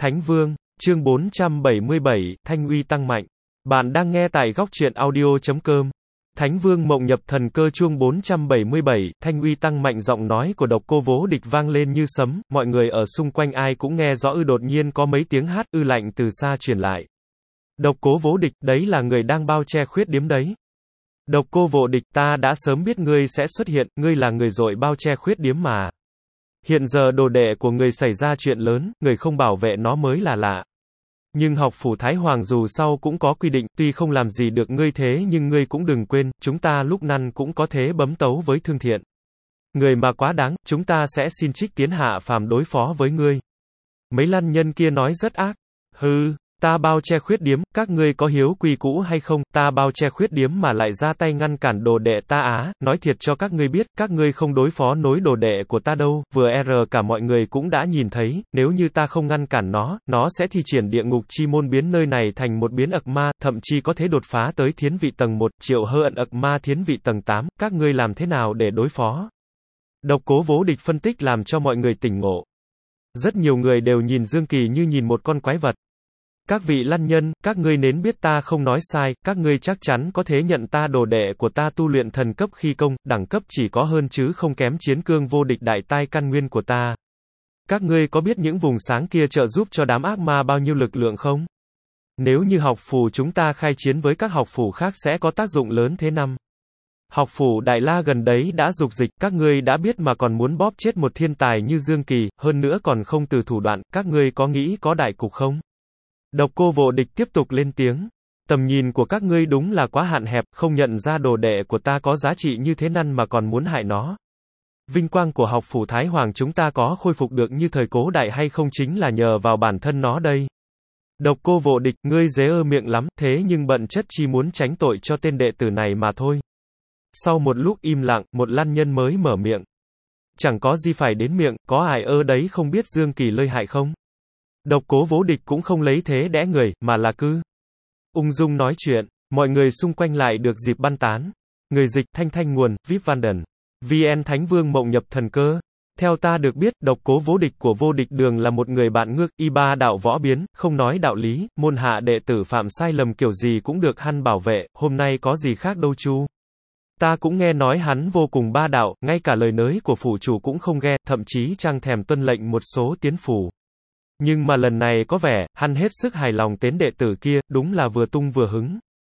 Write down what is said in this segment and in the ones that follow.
Thánh Vương, chương 477, Thanh uy tăng mạnh. Bạn đang nghe tại góc truyện audio.com. Thánh Vương mộng nhập thần cơ chương 477, Thanh uy tăng mạnh. Giọng nói của Độc Cô Vô Địch vang lên như sấm, mọi người ở xung quanh ai cũng nghe rõ. Đột nhiên có mấy tiếng hát lạnh từ xa truyền lại. Độc Cô Vô Địch, đấy là người đang bao che khuyết điểm đấy. Độc Cô Vô Địch, ta đã sớm biết ngươi sẽ xuất hiện, ngươi là người dội bao che khuyết điểm mà. Hiện giờ đồ đệ của người xảy ra chuyện lớn, người không bảo vệ nó mới là lạ. Nhưng học phủ Thái Hoàng dù sau cũng có quy định, tuy không làm gì được ngươi thế nhưng ngươi cũng đừng quên, chúng ta lúc năn cũng có thế bấm tấu với Thương Thiện. Người mà quá đáng, chúng ta sẽ xin trích tiến hạ phàm đối phó với ngươi. Mấy lăn nhân kia nói rất ác. Hừ, ta bao che khuyết điểm, các ngươi có hiếu quy cũ hay không, ta bao che khuyết điểm mà lại ra tay ngăn cản đồ đệ ta á, nói thiệt cho các ngươi biết, các ngươi không đối phó nổi đồ đệ của ta đâu, vừa cả mọi người cũng đã nhìn thấy, nếu như ta không ngăn cản nó sẽ thi triển địa ngục chi môn biến nơi này thành một biến ậc ma, thậm chí có thể đột phá tới thiến vị tầng 1, triệu hơ ẩn ậc ma thiến vị tầng 8, các ngươi làm thế nào để đối phó? Độc Cố Vô Địch phân tích làm cho mọi người tỉnh ngộ. Rất nhiều người đều nhìn Dương Kỳ như nhìn một con quái vật. Các vị lăn nhân, các ngươi nến biết ta không nói sai, các ngươi chắc chắn có thể nhận ta đồ đệ của ta tu luyện thần cấp khi công, đẳng cấp chỉ có hơn chứ không kém Chiến Cương Vô Địch đại tai căn nguyên của ta. Các ngươi có biết những vùng sáng kia trợ giúp cho đám ác ma bao nhiêu lực lượng không? Nếu như học phủ chúng ta khai chiến với các học phủ khác sẽ có tác dụng lớn thế năm. Học phủ Đại La gần đấy đã dục dịch, các ngươi đã biết mà còn muốn bóp chết một thiên tài như Dương Kỳ, hơn nữa còn không từ thủ đoạn, các ngươi có nghĩ có đại cục không? Độc Cô Vô Địch tiếp tục lên tiếng. Tầm nhìn của các ngươi đúng là quá hạn hẹp, không nhận ra đồ đệ của ta có giá trị như thế năn mà còn muốn hại nó. Vinh quang của học phủ Thái Hoàng chúng ta có khôi phục được như thời Cố Đại hay không chính là nhờ vào bản thân nó đây. Độc Cô Vô Địch, ngươi dễ miệng lắm, thế nhưng bận chất chỉ muốn tránh tội cho tên đệ tử này mà thôi. Sau một lúc im lặng, một lăn nhân mới mở miệng. Chẳng có gì phải đến miệng, có ai đấy không biết Dương Kỳ lợi hại không? Độc Cố Vô Địch cũng không lấy thế đẽ người, mà là cứ ung dung nói chuyện, mọi người xung quanh lại được dịp băn tán. Người dịch, Thanh nguồn, VIP Vanden. VN Thánh Vương mộng nhập thần cơ. Theo ta được biết, Độc Cố Vô Địch của Vô Địch Đường là một người bạn ngược, y3 đạo võ biến, không nói đạo lý, môn hạ đệ tử phạm sai lầm kiểu gì cũng được hắn bảo vệ, hôm nay có gì khác đâu chu. Ta cũng nghe nói hắn vô cùng ba đạo, ngay cả lời nới của phủ chủ cũng không nghe, thậm chí chẳng thèm tuân lệnh một số tiến phủ. Nhưng mà lần này có vẻ, hắn hết sức hài lòng tên đệ tử kia, đúng là vừa tung vừa hứng.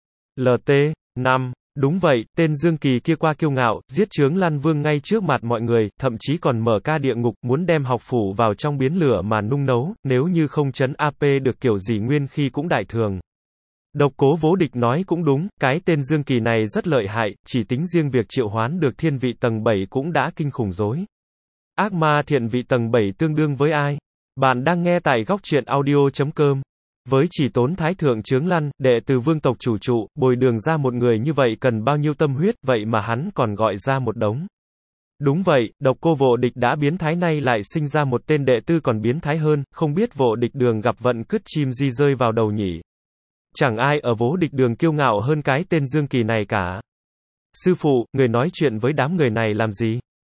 LT, 5, đúng vậy, tên Dương Kỳ kia qua kiêu ngạo, giết chướng Lan Vương ngay trước mặt mọi người, thậm chí còn mở ca địa ngục, muốn đem học phủ vào trong biến lửa mà nung nấu, nếu như không chấn AP được kiểu gì nguyên khi cũng đại thường. Độc Cố Vô Địch nói cũng đúng, cái tên Dương Kỳ này rất lợi hại, chỉ tính riêng việc triệu hoán được thiên vị tầng 7 cũng đã kinh khủng rồi. Ác ma thiện vị tầng 7 tương đương với ai? Bạn đang nghe tại góc truyện audio.com. Với chỉ tốn Thái Thượng Chướng Lăn, đệ từ vương tộc chủ trụ, bồi đường ra một người như vậy cần bao nhiêu tâm huyết, vậy mà hắn còn gọi ra một đống. Đúng vậy, Độc Cô Vô Địch đã biến thái nay lại sinh ra một tên đệ tư còn biến thái hơn, không biết Vô Địch Đường gặp vận cứt chim di rơi vào đầu nhỉ. Chẳng ai ở Vô Địch Đường kiêu ngạo hơn cái tên Dương Kỳ này cả. Sư phụ, người nói chuyện với đám người này làm gì?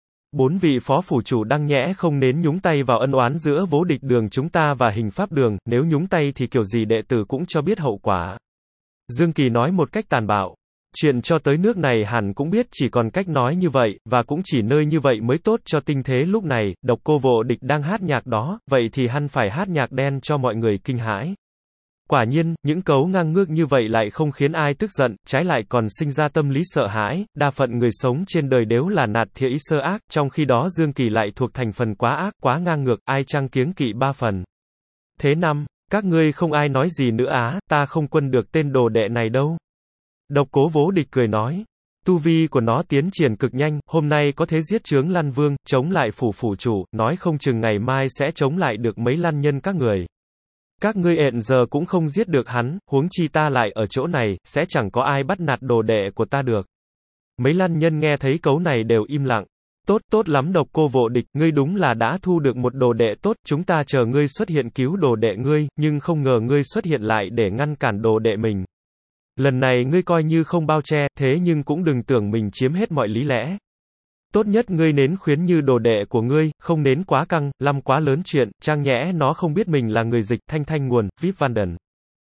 4 vị phó phủ chủ đang nhẽ không nên nhúng tay vào ân oán giữa Vô Địch Đường chúng ta và Hình Pháp Đường, nếu nhúng tay thì kiểu gì đệ tử cũng cho biết hậu quả. Dương Kỳ nói một cách tàn bạo. Chuyện cho tới nước này hẳn cũng biết chỉ còn cách nói như vậy, và cũng chỉ nơi như vậy mới tốt cho tình thế lúc này. Độc Cô Vô Địch đang hát nhạc đó, vậy thì hắn phải hát nhạc đen cho mọi người kinh hãi. Quả nhiên, những cấu ngang ngược như vậy lại không khiến ai tức giận, trái lại còn sinh ra tâm lý sợ hãi, đa phận người sống trên đời đều là nạt thiện ý sơ ác, trong khi đó Dương Kỳ lại thuộc thành phần quá ác, quá ngang ngược, ai chăng kiêng kỵ 3 phần. Thế năm, các ngươi không ai nói gì nữa á, ta không quân được tên đồ đệ này đâu. Độc Cố Vô Địch cười nói, tu vi của nó tiến triển cực nhanh, hôm nay có thể giết chướng Lan Vương, chống lại phủ chủ, nói không chừng ngày mai sẽ chống lại được mấy lăn nhân các người. Các ngươi hiện giờ cũng không giết được hắn, huống chi ta lại ở chỗ này, sẽ chẳng có ai bắt nạt đồ đệ của ta được. Mấy lăn nhân nghe thấy cấu này đều im lặng. Tốt lắm Độc Cô Vô Địch, ngươi đúng là đã thu được một đồ đệ tốt, chúng ta chờ ngươi xuất hiện cứu đồ đệ ngươi, nhưng không ngờ ngươi xuất hiện lại để ngăn cản đồ đệ mình. Lần này ngươi coi như không bao che, thế nhưng cũng đừng tưởng mình chiếm hết mọi lý lẽ. Tốt nhất ngươi nến khuyến như đồ đệ của ngươi, không nến quá căng, lăm quá lớn chuyện, trang nhẽ nó không biết mình là người dịch, thanh nguồn, Vip Vanden.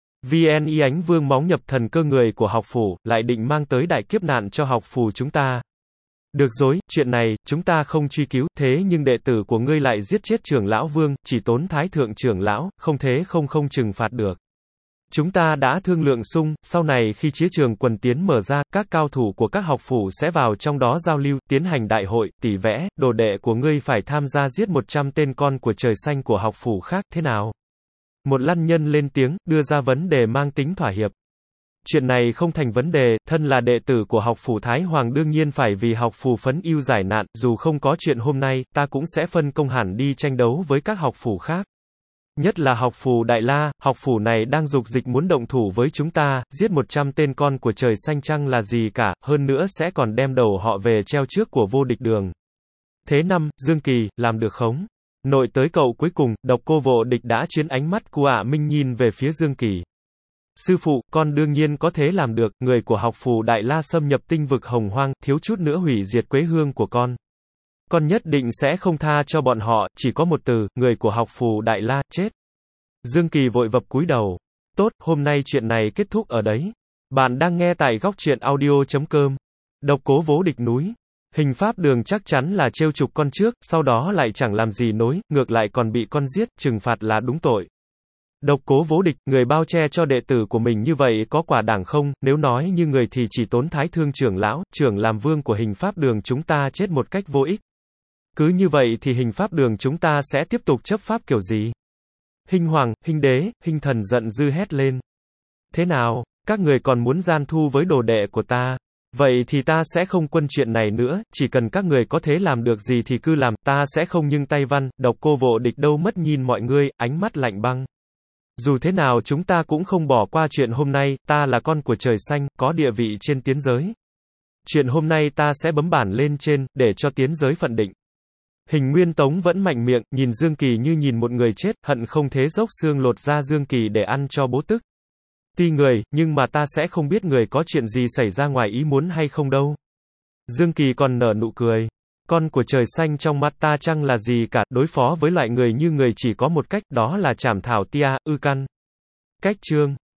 VN Y Ánh Vương móng nhập thần cơ người của học phủ, lại định mang tới đại kiếp nạn cho học phủ chúng ta. Được rồi, chuyện này, chúng ta không truy cứu, thế nhưng đệ tử của ngươi lại giết chết trưởng lão Vương, chỉ tốn thái thượng trưởng lão, không thế không trừng phạt được. Chúng ta đã thương lượng xong, sau này khi chiến trường quần tiến mở ra, các cao thủ của các học phủ sẽ vào trong đó giao lưu, tiến hành đại hội, tỉ vẽ, đồ đệ của ngươi phải tham gia giết 100 tên con của trời xanh của học phủ khác, thế nào? Một lăng nhân lên tiếng, đưa ra vấn đề mang tính thỏa hiệp. Chuyện này không thành vấn đề, thân là đệ tử của học phủ Thái Hoàng đương nhiên phải vì học phủ phấn ưu giải nạn, dù không có chuyện hôm nay, ta cũng sẽ phân công hẳn đi tranh đấu với các học phủ khác. Nhất là học phủ Đại La, học phủ này đang dục dịch muốn động thủ với chúng ta, giết 100 tên con của trời xanh chăng là gì cả, hơn nữa sẽ còn đem đầu họ về treo trước của vô địch đường. Thế năm, Dương Kỳ, làm được không? Nội tới cậu cuối cùng, Độc Cô Vô Địch đã chuyến ánh mắt của Minh nhìn về phía Dương Kỳ. Sư phụ, con đương nhiên có thể làm được, người của học phủ Đại La xâm nhập tinh vực hồng hoang, thiếu chút nữa hủy diệt quê hương của con. Con nhất định sẽ không tha cho bọn họ, chỉ có một từ, người của học phủ Đại La, chết. Dương Kỳ vội vập cúi đầu. Tốt, hôm nay chuyện này kết thúc ở đấy. Bạn đang nghe tại góc truyện audio.com. Độc Cố Vô Địch núi. Hình pháp đường chắc chắn là trêu chọc con trước, sau đó lại chẳng làm gì nối, ngược lại còn bị con giết, trừng phạt là đúng tội. Độc Cố Vô Địch, người bao che cho đệ tử của mình như vậy có quả đảng không, nếu nói như người thì chỉ tốn thái thương trưởng lão, trưởng làm vương của hình pháp đường chúng ta chết một cách vô ích. Cứ như vậy thì hình pháp đường chúng ta sẽ tiếp tục chấp pháp kiểu gì? Hình hoàng, hình đế, hình thần giận dữ hét lên. Thế nào, các người còn muốn gian thu với đồ đệ của ta? Vậy thì ta sẽ không quân chuyện này nữa, chỉ cần các người có thể làm được gì thì cứ làm, ta sẽ không nhưng tay văn. Độc Cô Vô Địch đâu mất nhìn mọi người, ánh mắt lạnh băng. Dù thế nào chúng ta cũng không bỏ qua chuyện hôm nay, ta là con của trời xanh, có địa vị trên tiến giới. Chuyện hôm nay ta sẽ bấm bản lên trên, để cho tiến giới phận định. Hình Nguyên Tống vẫn mạnh miệng, nhìn Dương Kỳ như nhìn một người chết, hận không thế dốc xương lột ra Dương Kỳ để ăn cho bố tức. Ti người, nhưng mà ta sẽ không biết người có chuyện gì xảy ra ngoài ý muốn hay không đâu. Dương Kỳ còn nở nụ cười. Con của trời xanh trong mắt ta chăng là gì cả, đối phó với loại người như người chỉ có một cách, đó là trảm thảo tia, ư căn. Cách chương